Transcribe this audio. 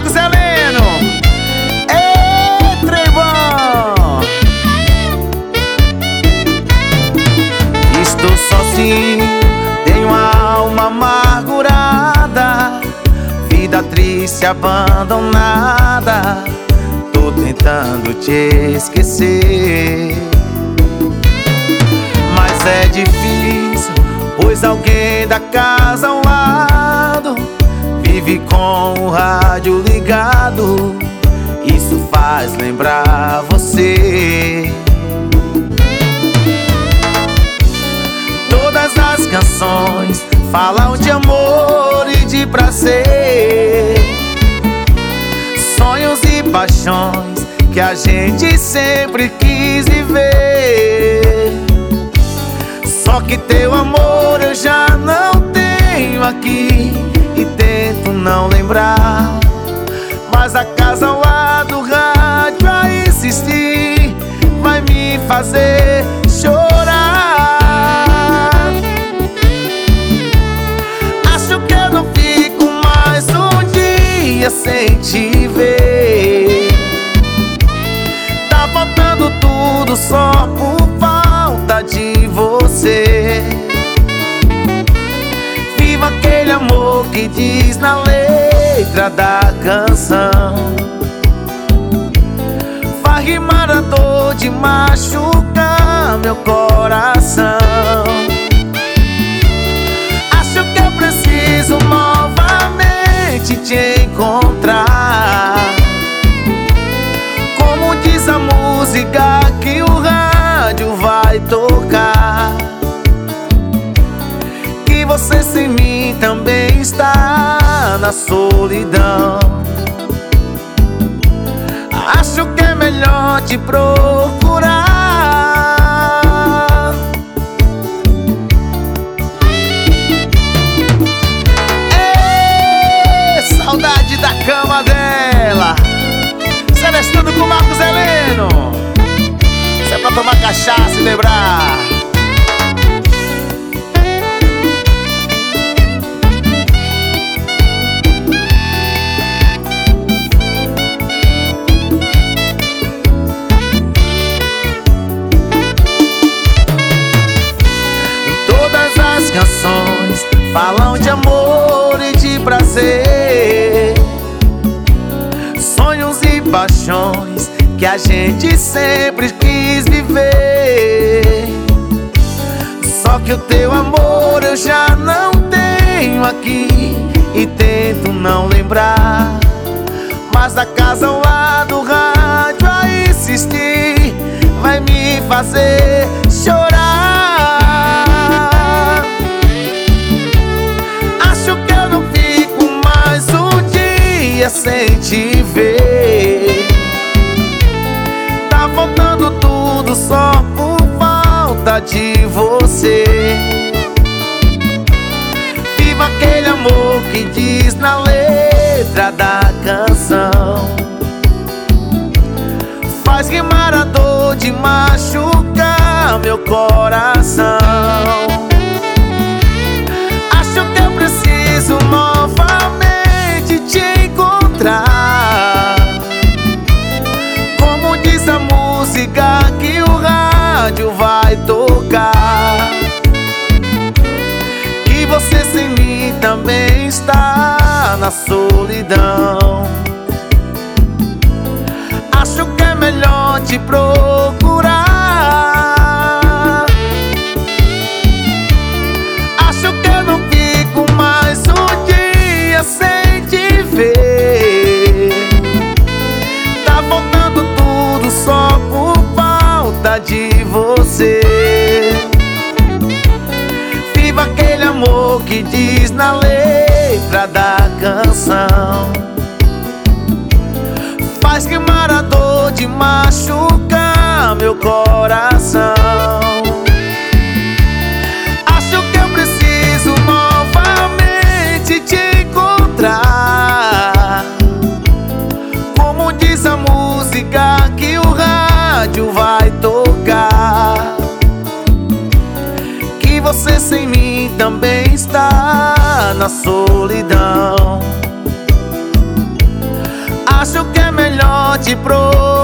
Marcos Heleno. Ei, Trevão! Estou sozinho, tenho a alma amargurada, vida triste, abandonada. Tô tentando te esquecer, mas é difícil, pois alguém da casa ao lado vive com o rádio ligado. Isso faz lembrar você. Todas as canções falam de amor e de prazer, sonhos e paixões que a gente sempre quis viver. Só que teu amor eu já não tenho aqui e tento não lembrar, mas a casa ao lado do rádio a insistir vai me fazer chorar. Acho que eu não fico mais um dia sem te ver. Tá faltando tudo só por falta de você. Viva aquele amor que diz na letra da canção, vai rimar a dor de machucar meu coração. Acho que eu preciso novamente te encontrar, como diz a música que o rádio vai tocar, que você sem mim também está na solidão. Acho que é melhor te procurar. Ei, saudade da cama dela, Celestino com Marcos Heleno. Isso é pra tomar cachaça e lembrar. Todas as canções falam de amor e de prazer, sonhos e paixões que a gente sempre quis viver. Só que o teu amor eu já não tenho aqui e tento não lembrar, mas a casa ao lado do rádio a insistir vai me fazer chorar. Acho que eu não fico mais um dia sem te ver. Tá faltando tudo só por falta de você. Viva aquele amor que diz na letra da canção, faz rimar a dor de machucar meu coração. Acho que eu preciso novamente te encontrar, como diz a música que o rádio vai tocar, que você sem mim também está na solidão. Acho que é melhor te procurar. Acho que eu não fico mais um dia sem te ver. Tá faltando tudo só por falta de você. Viva aquele amor que diz na letra da canção, faz queimar a dor de machucar meu coração. Acho que eu preciso novamente te encontrar, como diz a música que o rádio vai tocar, que você sem mim também está na solidão. acho que é melhor te proteger.